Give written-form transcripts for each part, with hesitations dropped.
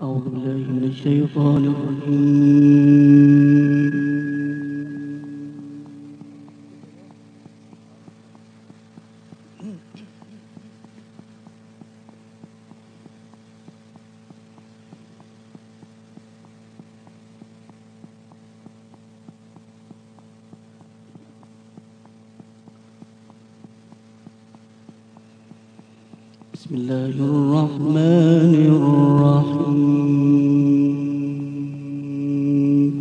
أعوذ بالله من الشيطان الرجيم. بسم الله الرحمن الرحيم.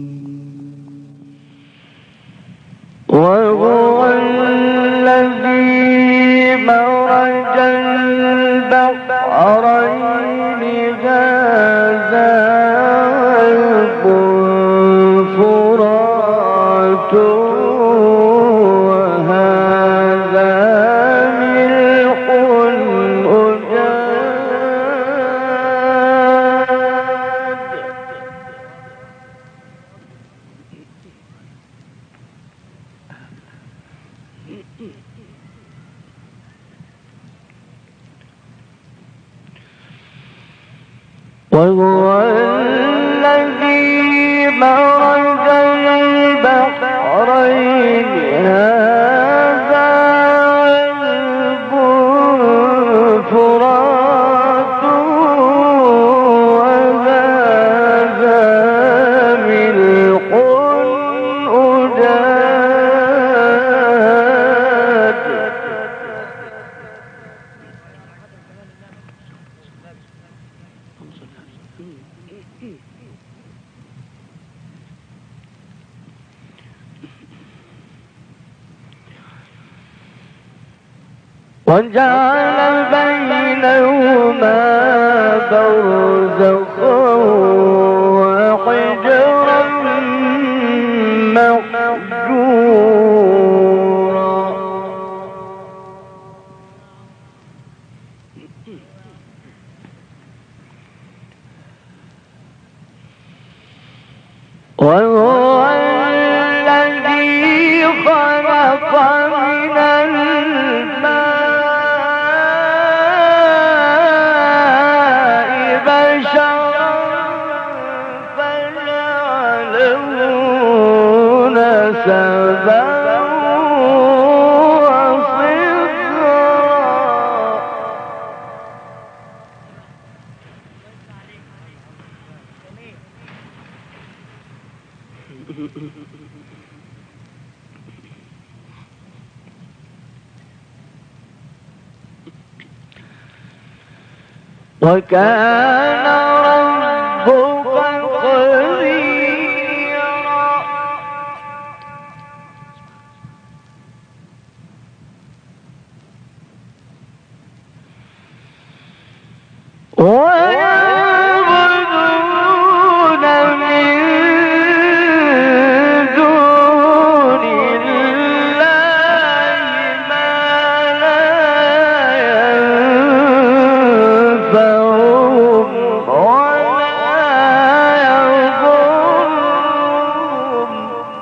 وهو الذي مرج البحرين هذا عذب فرات وهو الذي مرج البحرين هذا عذب فرات وهذا ملح أجاج. وجعل بينهما برزخا وحجرا محجورا. وهو الذي خلق من الماء بشرا فجعله نسبا وصهرا. وكان ربك قديرا. ويعبدون من دون الله ما لا ينفعهم ولا يضرهم.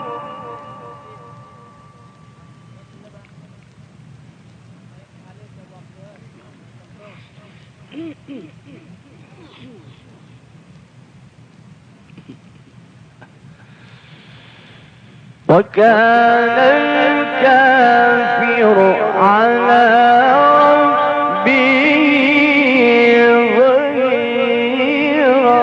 وكان الكافر على ربه ظهيرا.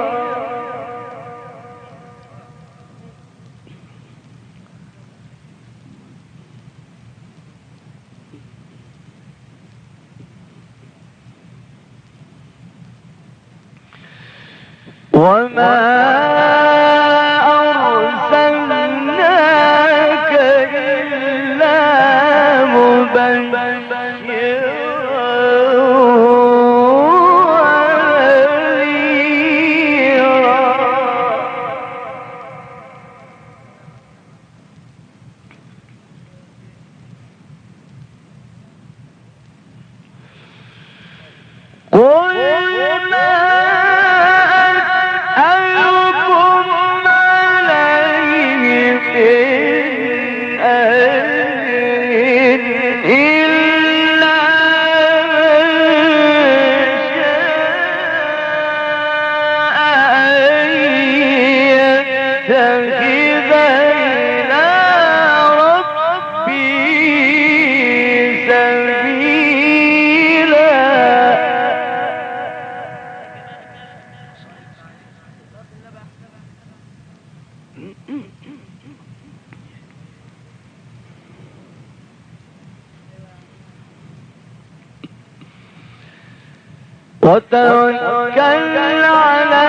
وما أرسلناك إلا مبشرا ونذيرا. قل ما أسألكم عليه من أجر إلا وتوكل على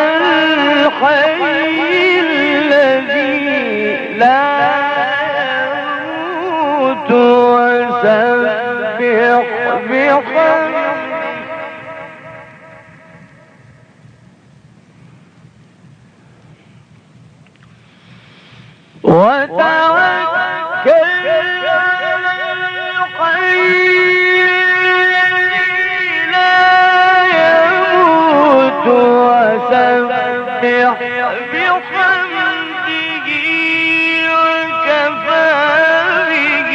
الحي الذي لا يموت وسبح بحمده وتوكل على الحي الذي لا يموت وسبح بحمده وكفى به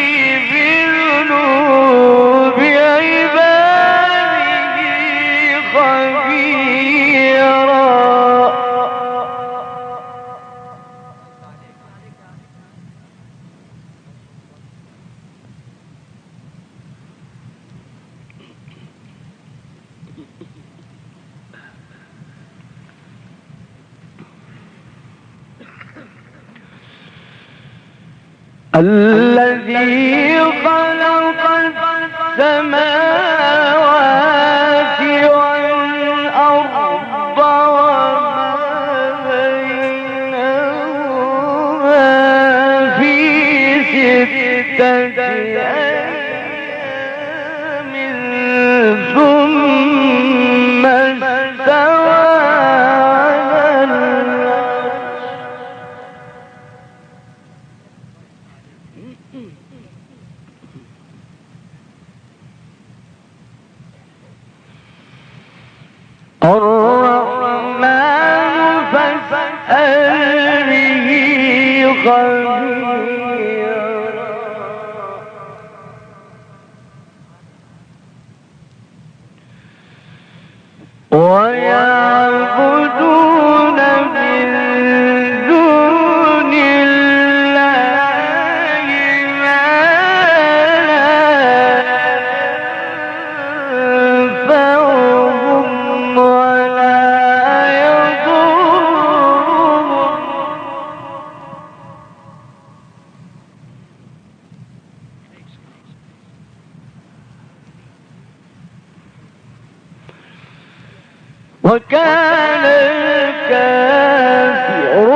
بذنوب عباده خبيرا. الذي خلق السماوات والأرض وما بينهما في 6 أيام ثم استوى على العرش الرحمن فاسأل به خبيرا. ويعبدون من دون الله ما لا ينفعهم ولا يضرهم. وكان الكافر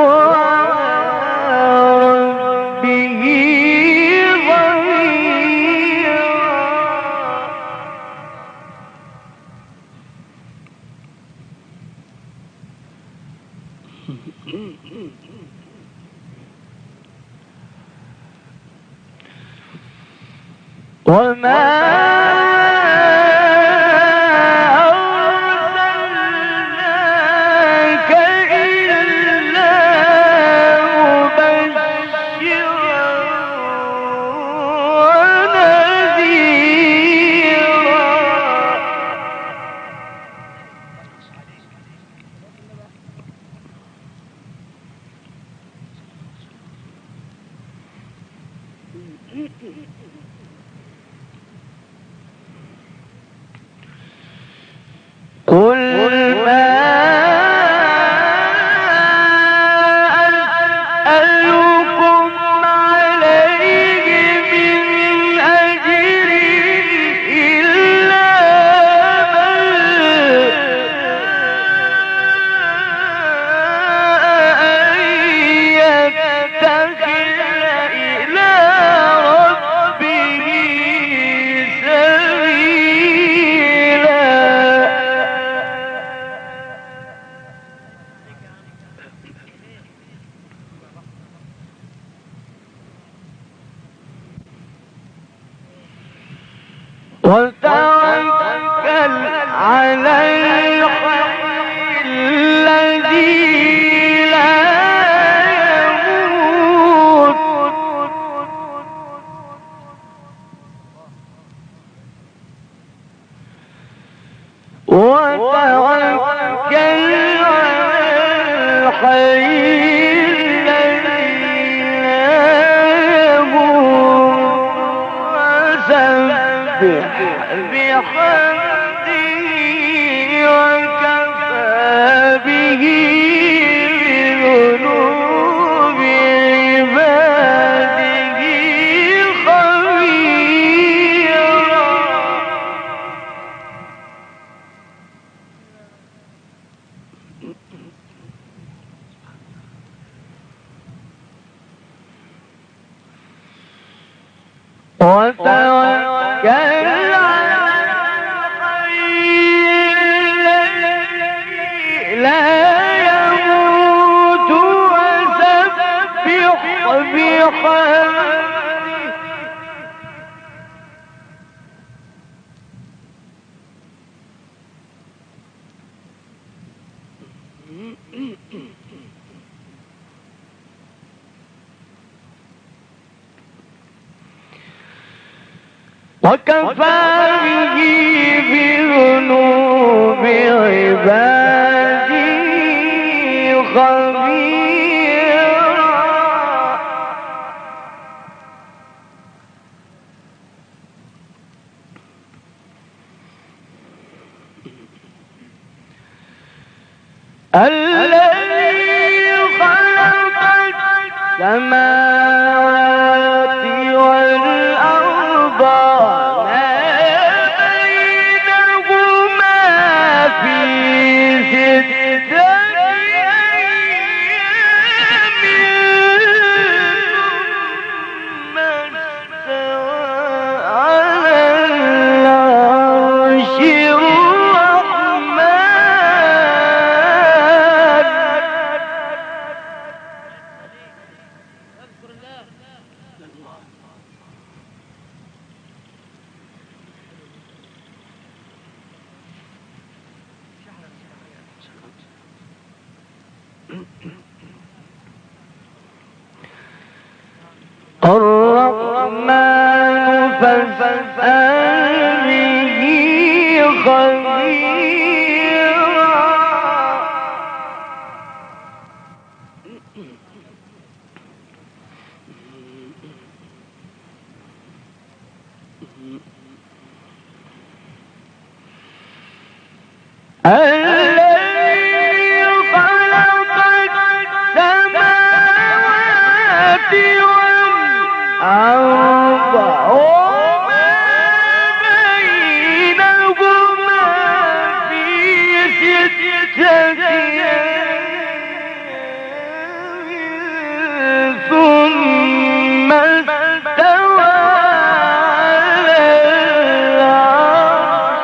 على ربه ظهيرا. وما أرسلناك إلا مبشرا ونذيرا. قل ما أسألكم عليه من أجر إلا أن يتخذ إلى ربه سبيلا. وتوكل على الحي الذي لا يموت وتوكل على الحي الذي لا يموت وسبح بحمده وكفى به بذنوب عباده خبيرا. وتوكل على الحي الذي لا يموت وسبح بحمده وكفى به بذنوب عباده خبيرا الذي خلق السماوات والأرض الرحمن فاسأل به خبيرا الذي خلق السماوات والأرض وما بينهما في ستة أيام ثم استوى على العرش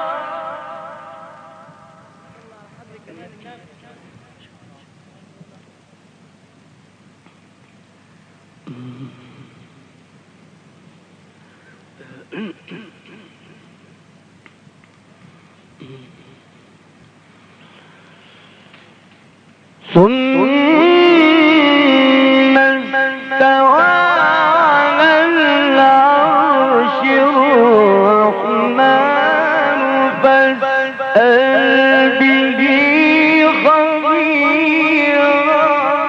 ثم استوى على العرش الرحمن فاسأل به خبيرا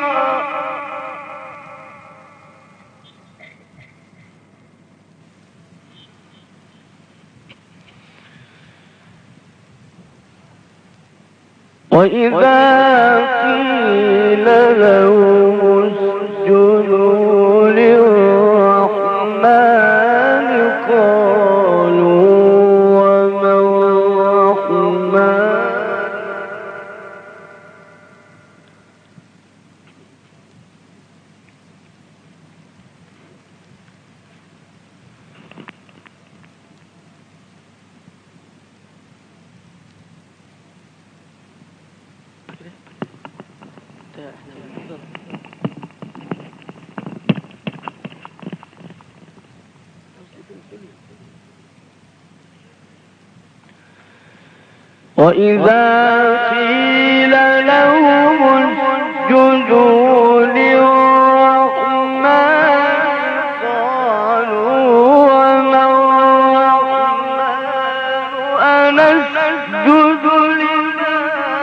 وإذا قيل لهم اسجدوا للرحمن قالوا وما الرحمن وإذا قيل لهم اسجدوا للرحمن قالوا وما الرحمن أنسجد لما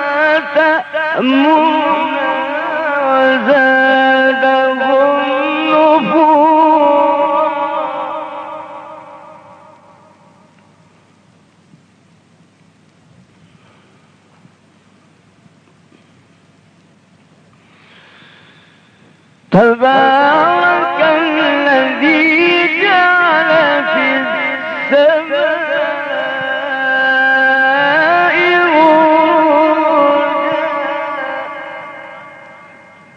تأمرنا وزادهم نفورا تبارك الذي جعل في السماء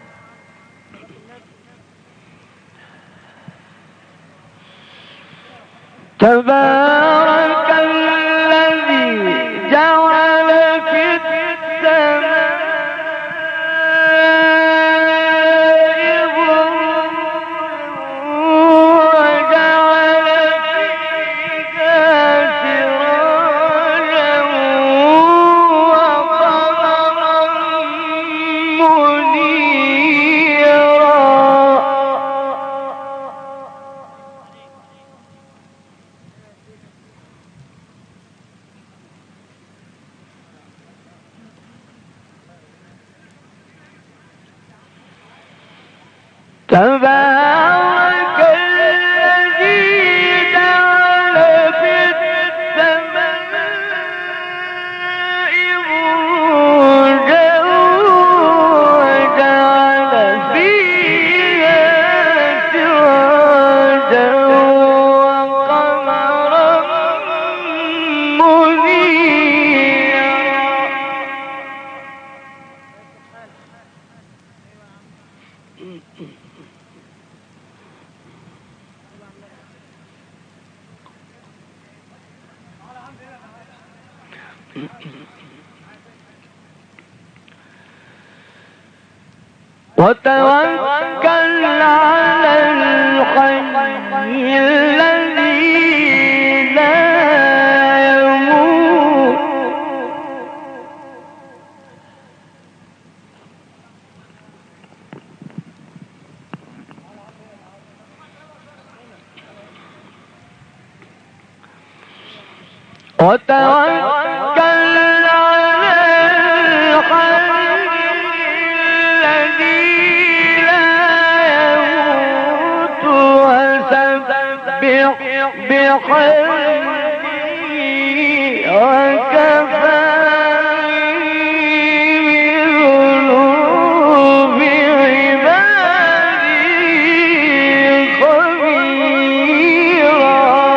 بروجا تبارك الذي جعل في السماء وجعل فيها سراجا وقمرا منيرا. تبارك الذي جعل في السماء بروجا وجعل فيها سراجا وقمرا منيرا. وتوكل على الحي الذي لا يموت وتوكل على الحي الذي لا يموت وسبح بحمده وكفى بذنوب عباده خبيرا.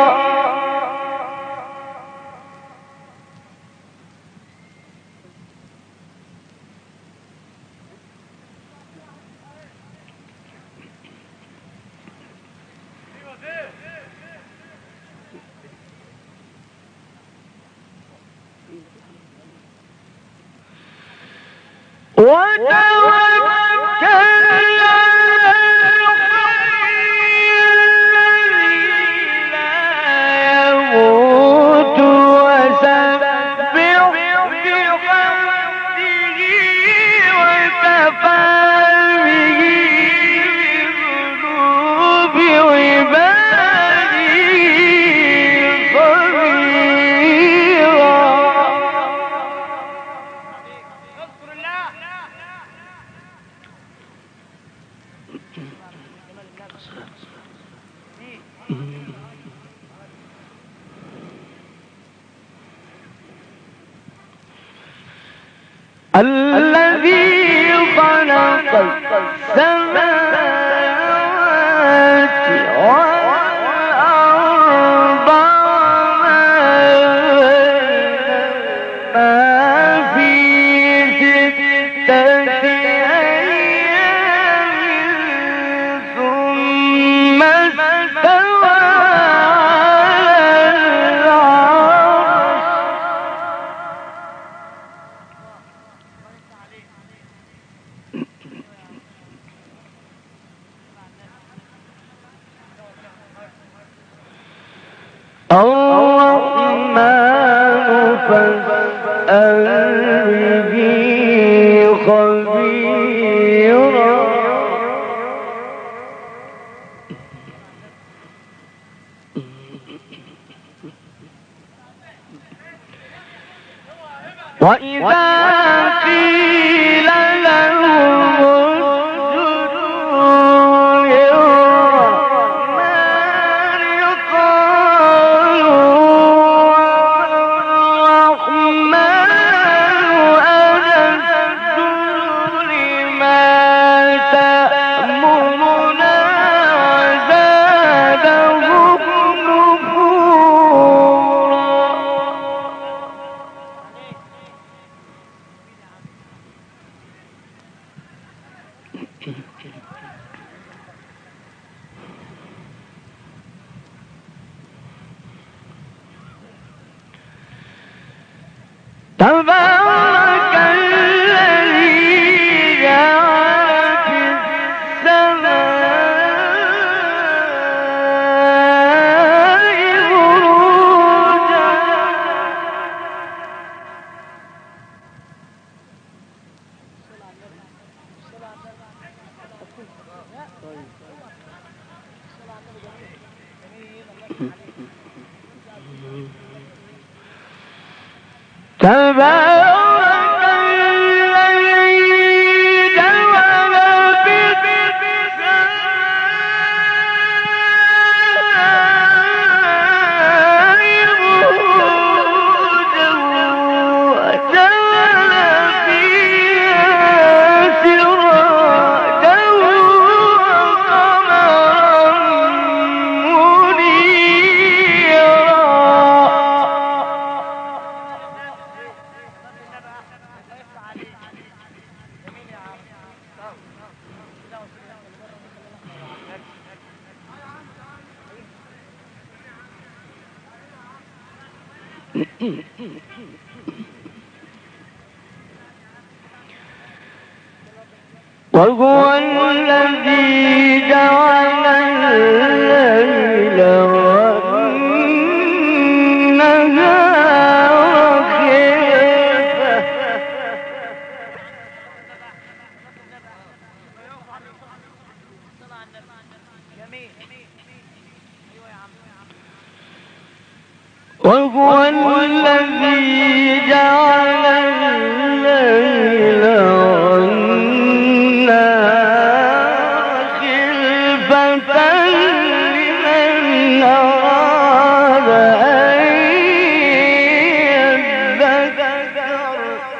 الذي خلق السماوات والأرض وما في ستة أيام ثم استوى على العرش. الرحمن فاسأل به خبيرا. وإذا قيل لهم اسجدوا للرحمن قالوا الرحمن أنسجد لما تأمرنا زادهم نفورا. تبارك الذي جعل في السماء بروجا تبارك الذي جعل في السماء بروجا وجعل فيها سراجا وقمرا منيرا. وهو الذي جعل الليل والنهار خلفة وهو الذي جعل الليل والنهار خلفة لمن أراد أن يذكر.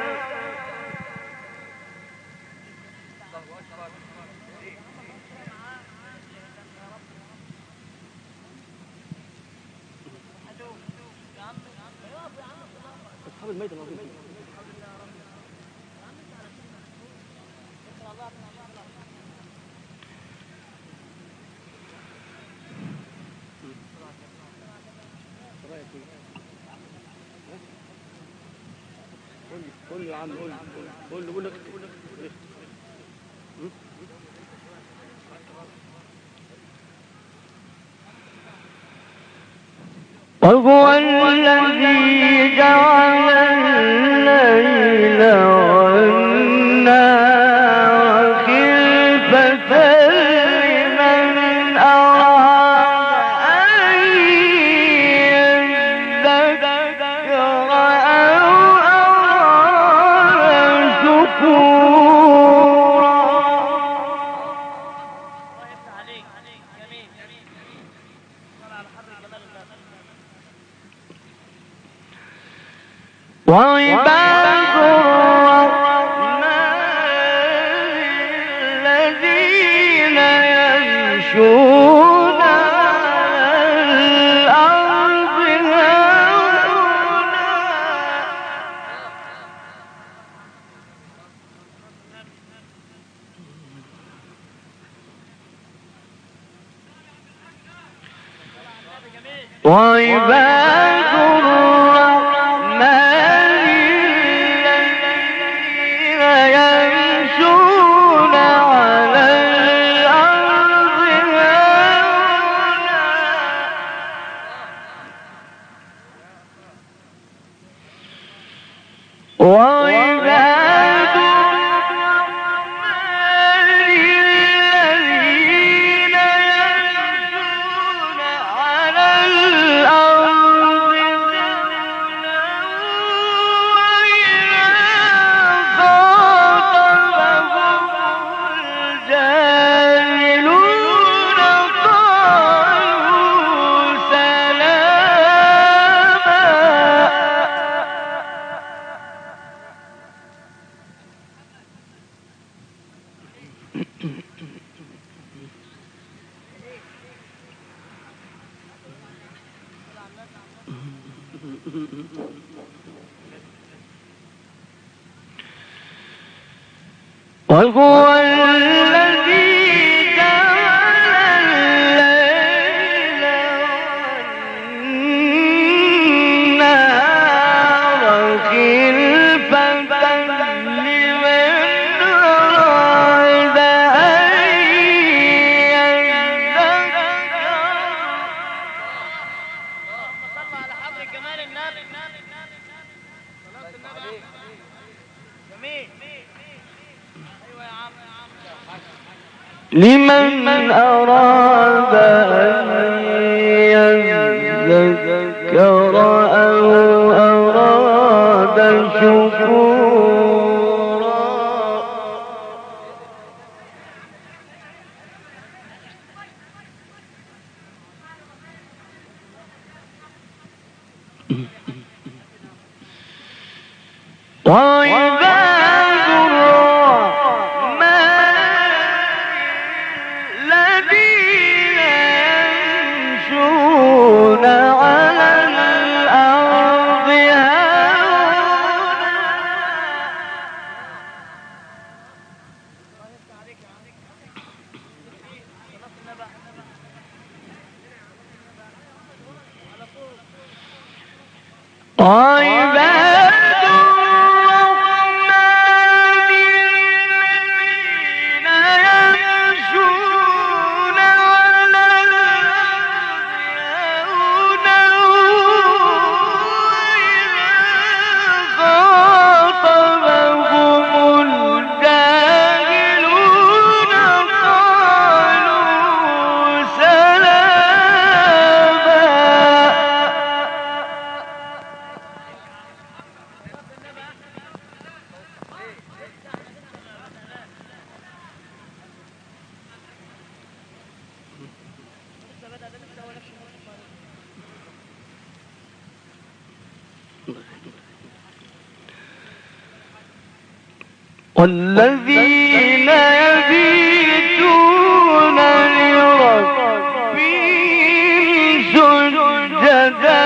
قول يا عم قول لك وهو الذي جعل الليل والنهار خلفة لمن أراد أن يذكر أو أراد شكورا. وعباد الرحمن الذين يمشون على الأرض هونا وعباد الرحمن الذين يمشون على الأرض هونا وعباد الرحمن الذين يمشون على الأرض هونا وإذا خاطبهم الجاهلون قالوا سلاما. وهو الذي جعل الليل والنهار خلفة لمن أراد أن يذكر أو أراد شكورا وعباد الرحمن الذين يمشون على الأرض وعباد الرحمن الذين يمشون على الأرض خاطبهم الجاهلون قالوا سلاما والذين يبيتون لربهم سجدا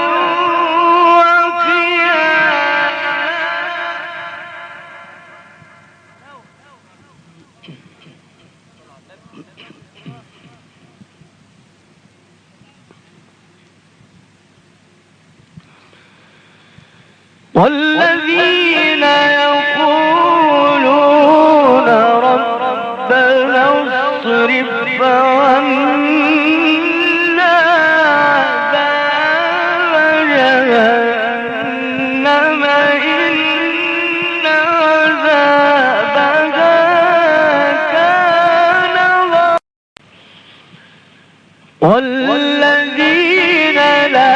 والذين يقولون ربنا اصرف عنا عذاب جهنم إن عذابها كان غراما والذين لا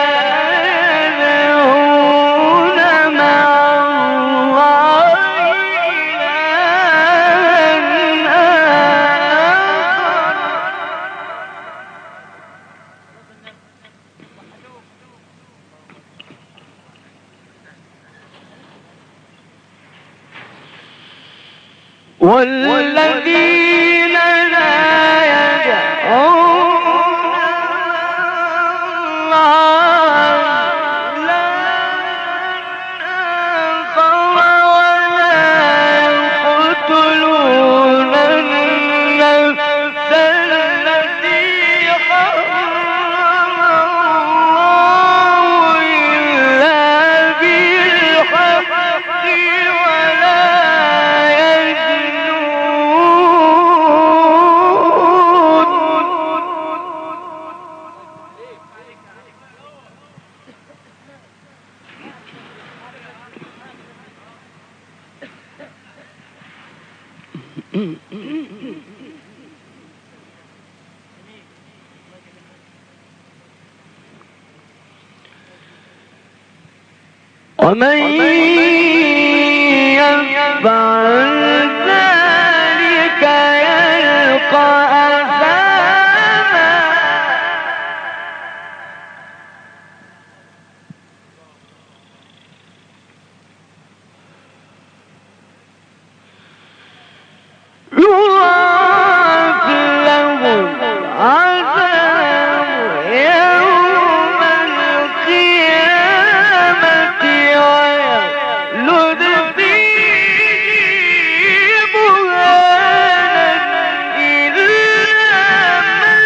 والذين لا يدعون الله لا آخر ولا يقتلون النفس التي حرم الله إلا بالحق ولا ومن يفعل ذلك يلقى أثاما يضاعف له العذاب يوم القيامة ويخلد فيه مهانا إلا من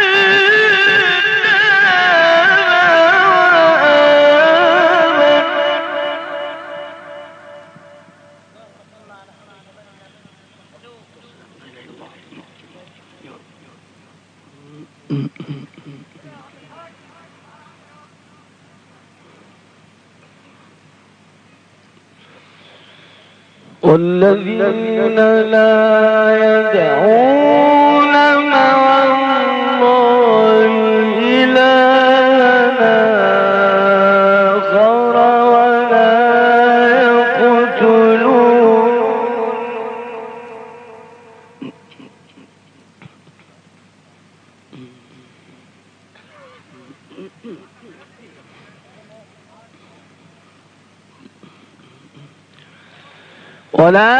والذين لا يدعون ولا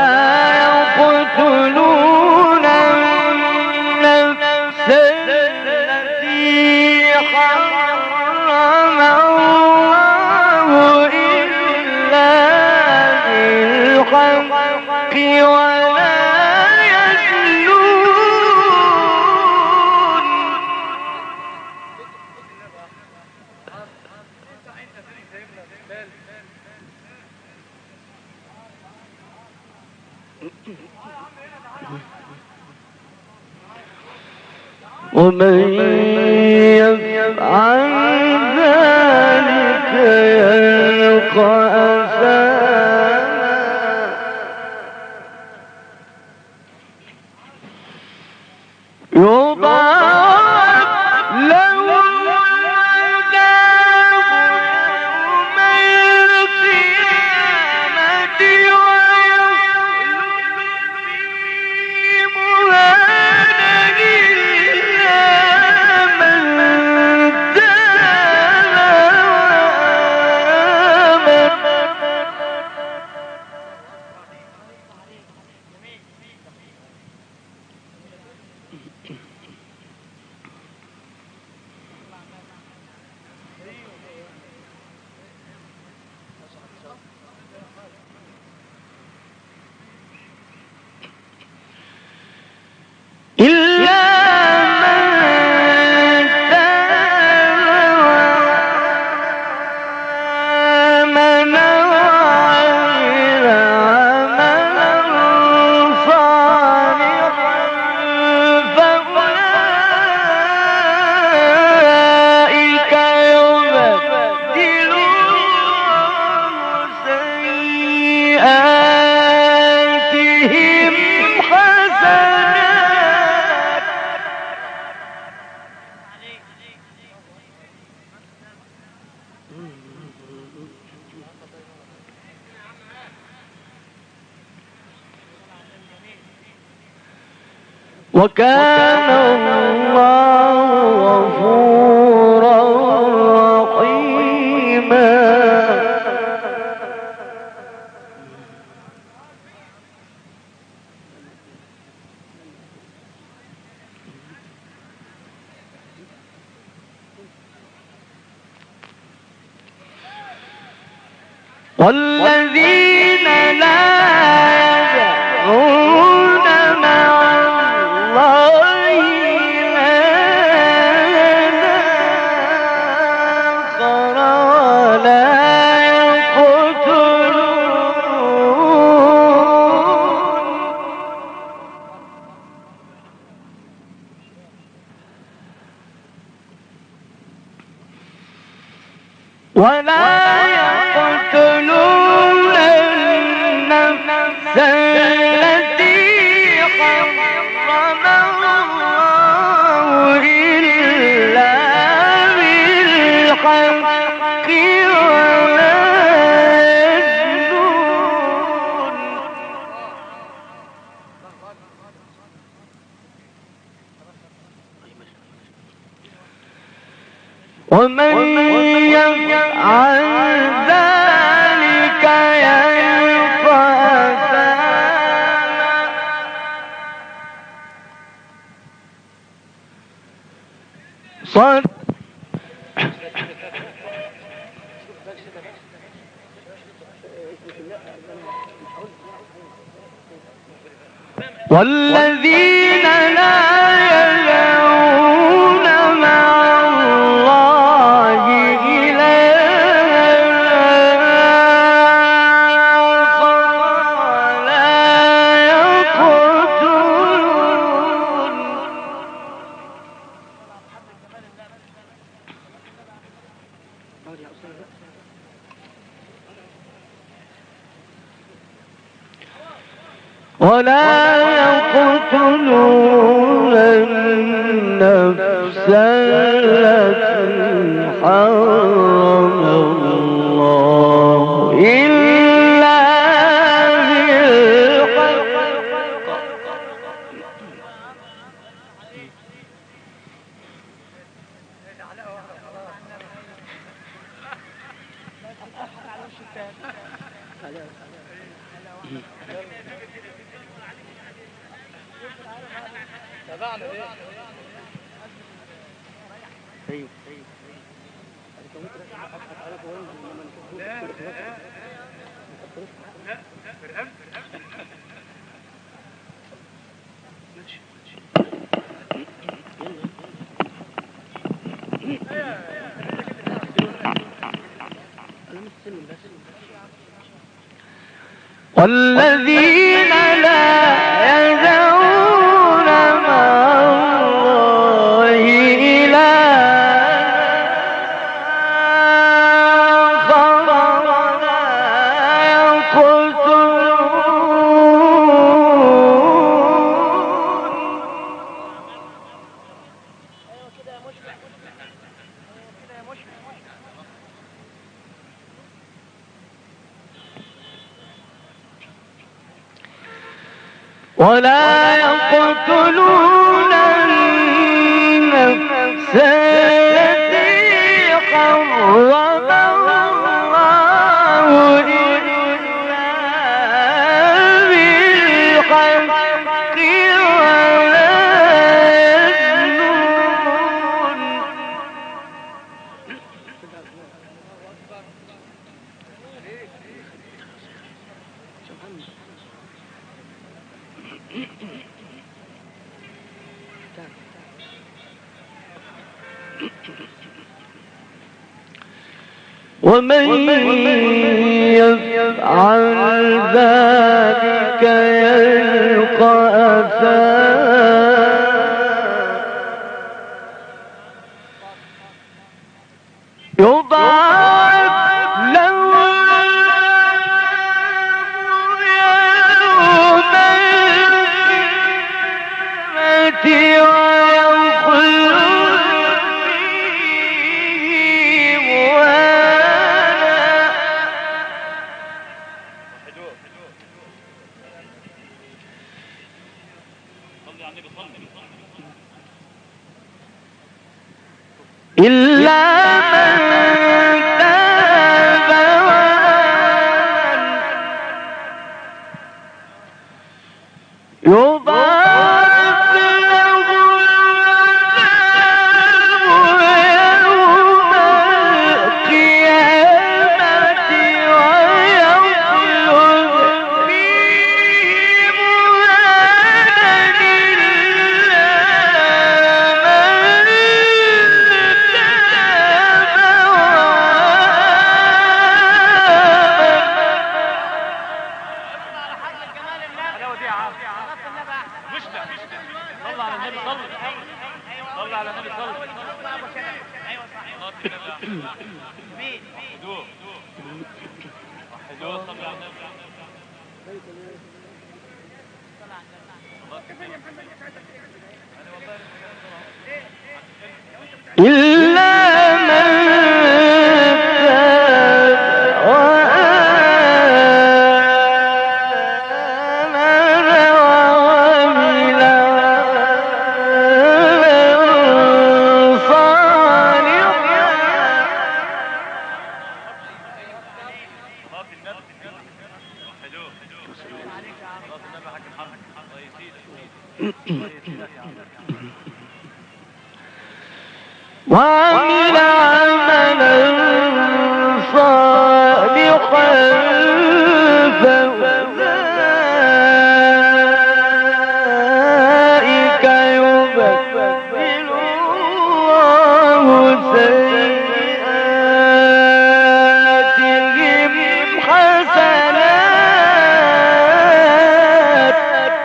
يقتلون النفس التي حرم الله إلا بالحق ولا يزنون ومن يفعل ذلك يلقى أثاما يضاعف له العذاب يوم القيامة ويخلد فيه مهانا إلا من تاب إلا من تاب وآمن وعمل عملا صالحا فأولئك يبدل الله سيئاتهم حسنات وكان الله غفورا رحيما والذين لا يدعون مع الله إلها آخر ولا يقتلون النفس التي حرم الله إلا بالحق ولا يزنون ومن يفعل ذلك يلقى أثاما والذين لا يدعون مع الله إلها آخر ولا يقتلون ولا يقتلون النفس التي حرم الله إلا بالحق تابعنا ليه؟ ايوه والذين لا يدعون مع الله إلها آخر ولا يقتلون النفس التي حرم الله إلا بالحق ولا ومن يفعل ذلك يلقى أثاما يضاعف له يوم القيامة ويخلد فيه مهانا إلا من تاب وآمن يضاعف له العذاب يوم القيامة ويخلد فيه مهانا إلا من إلا من تاب وآمن وعمل صالحا وعمل عملا صالحا فأولئك يبدل الله سيئاتهم حسنات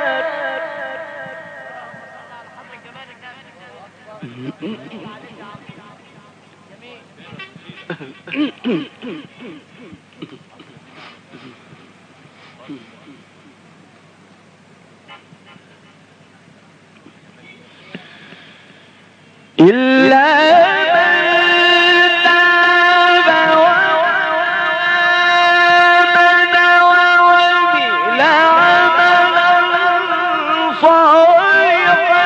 إلا من تاب وآمن وعمل عملا صالحا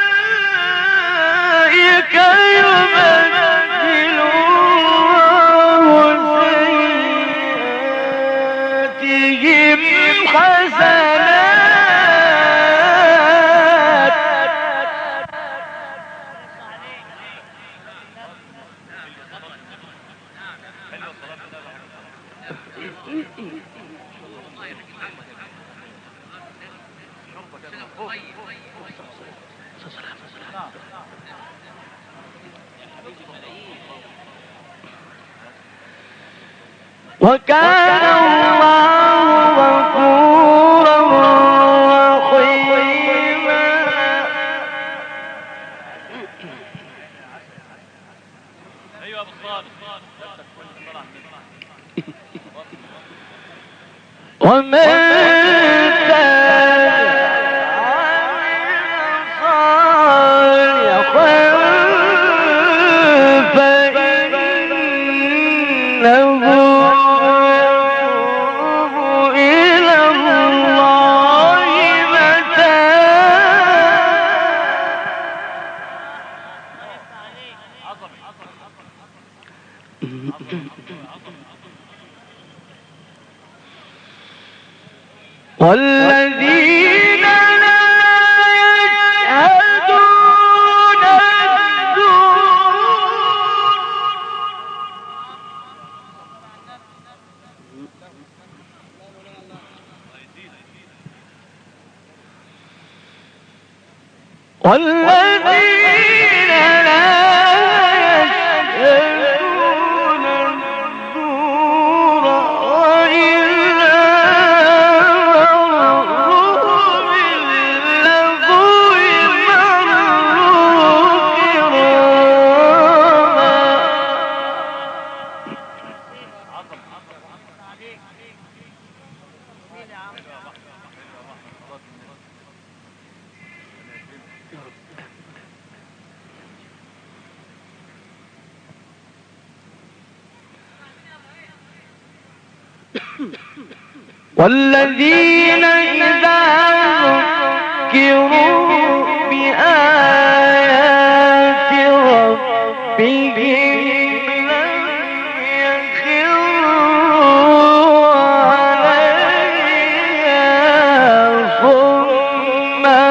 فأولئك يبدل الله وكان الله غفورا رحيما. ايوه ابو صالح ومن تاب صالحا فإنه إلى الله والذين لا يشهدون الزور والذين لا يشهدون الزور وإلا مروا باللغو مروا والذين إذا ذكروا بآيات ربهم لم يخروا عليها صما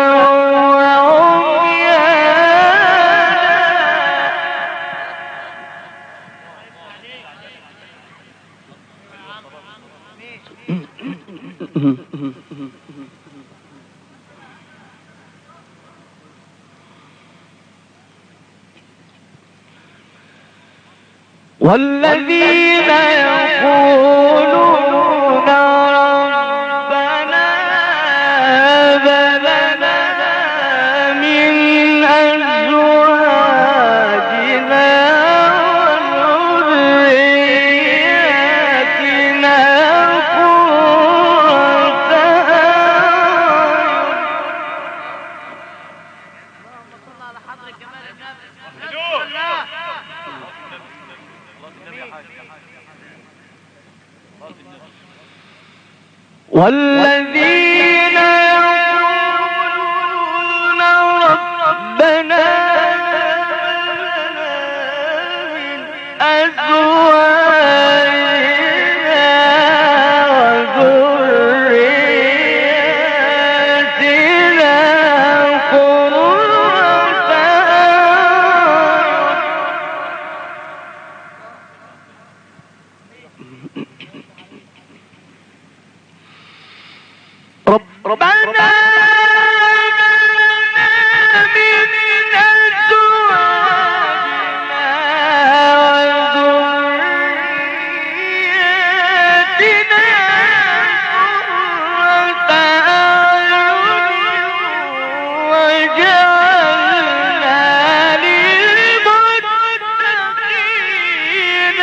والذين يقولون ربنا هب لنا من أزواجنا وذرياتنا قرة والذين يقولون ربنا من أزواجنا وذرياتنا قرة ربنا من أزواجنا وذرياتنا قرة أعين واجعلنا للمتقين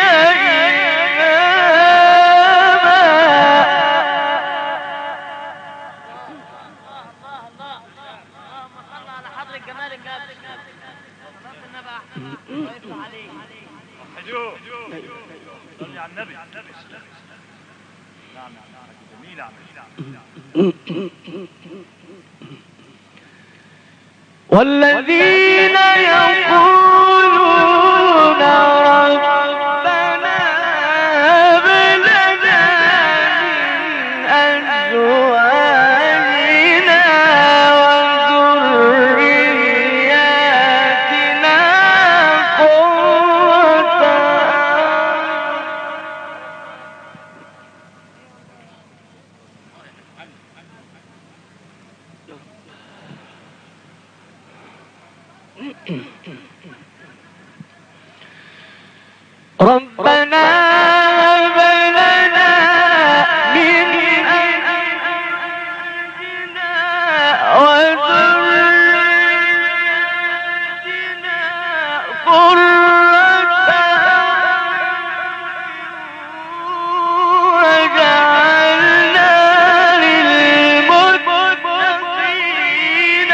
والذين يقولون ربنا هب لنا من أزواجنا وذرياتنا قرة ربنا هب لنا من أزواجنا وذرياتنا قرة أعين واجعلنا للمتقين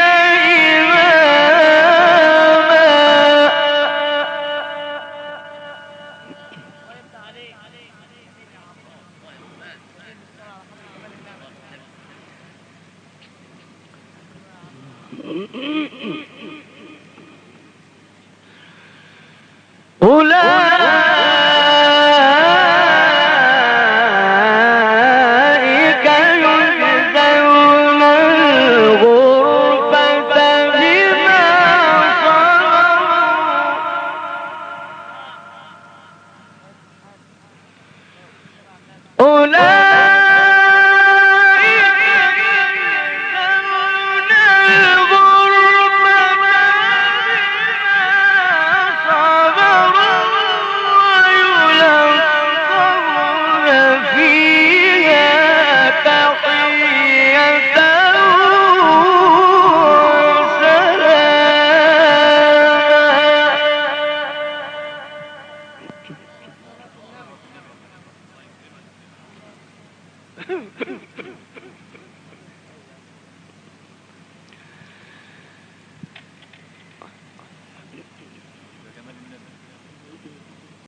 أولئك يجزون الغرفة بما صبروا أولئك يجزون الغرفة ويلقون فيها تحية وسلاما